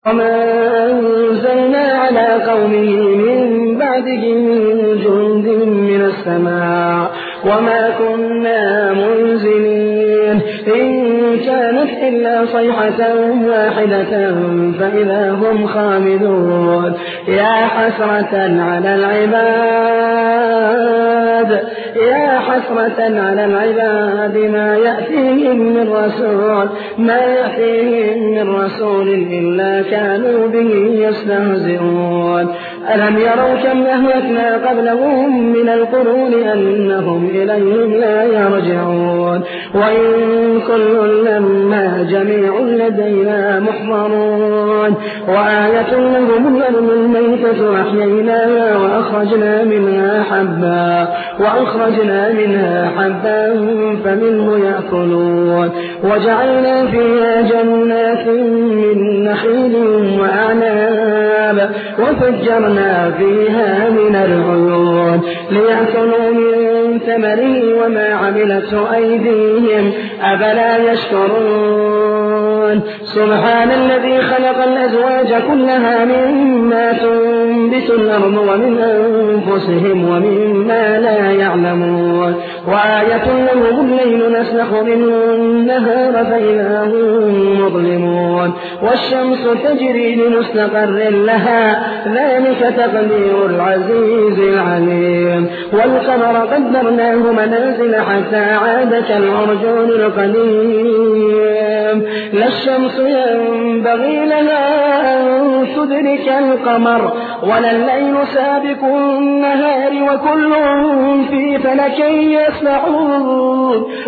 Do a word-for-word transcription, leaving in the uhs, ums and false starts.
وما أنزلنا على قومه من بعده من جند من السماء وما كنا منزلين إن كانت إلا صيحة واحدة فإذا هم خامدون يا حسرة على العباد يا حسرة على العباد ما يأتيهم من رسول ما يأتيهم من رسول إلا كانوا به يستهزئون ألم يروا كم أهلكنا قبلهم من القرون أنهم إليهم لا يرجعون وإن كل لما جميع لدينا محضرون وآية لهم الأرض الميتة أحييناها وأخرجنا منها حبا وأخرجنا منها حبا فمنه يأكلون وجعلنا فيها جنات من نخيل وأعناب وفجرنا فيها من العيون ليأكلوا من ثمره وما عملته أيديهم أفلا يشكرون سبحان الذي خلق الأزواج كلها مما تنبت الأرض ومن أنفسهم ومما لا يعلمون وآية لهم الليل نسلخ منه النهار فإذا هم مظلمون والشمس تجري لمستقر لها ذلك تقدير العزيز العليم والقمر قدرناه منازل حتى عاد كالعرجون القديم لا الشمس ينبغي لها أن تدرك القمر ولا الليل سابق النهار وكل في فلك يسبحون